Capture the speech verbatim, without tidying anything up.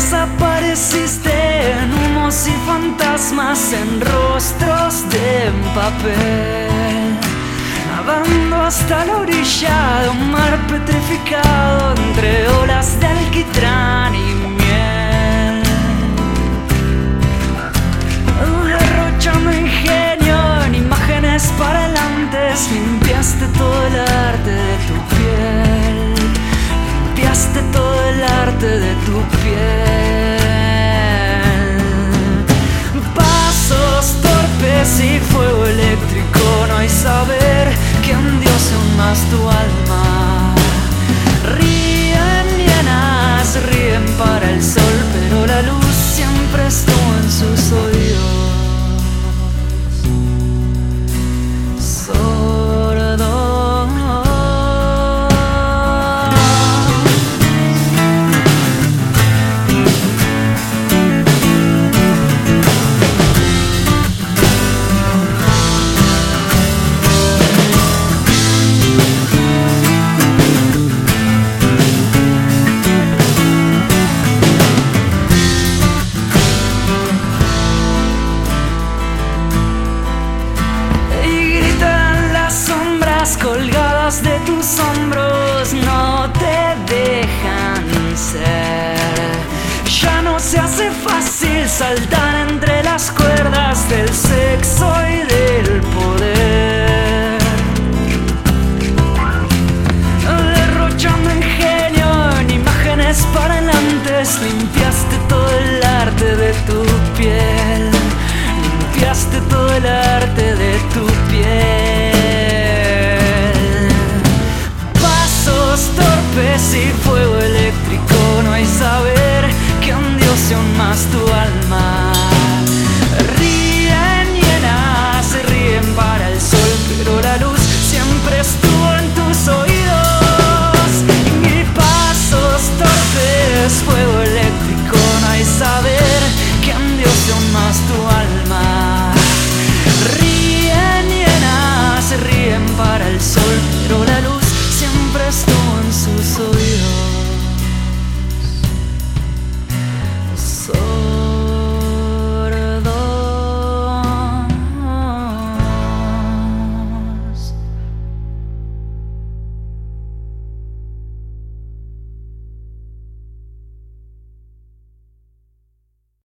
Desapareciste en humos y fantasmas, en rostros de papel, nadando hasta la orilla de un mar petrificado entre olas de alquitrán y miel, derrochando ingenio en imágenes parlantes. Limpiaste todo el arte de tu piel, limpiaste todo el arte de tu piel. Pasos torpes y fuego eléctrico, no hay saber que hundió aún más tu alma. Ríen llenas, ríen para el sol, pero la luz siempre estuvo en sus oídos. Colgadas de tus hombros no te dejan ser. Ya no se hace fácil saltar entre las cuerdas del sexo y del poder, derrochando ingenio en imágenes parlantes. Limpiaste todo el arte de tu piel, limpiaste todo el arte de tu piel. Torpes y fuego eléctrico, no hay saber que hundió aún más tu alma.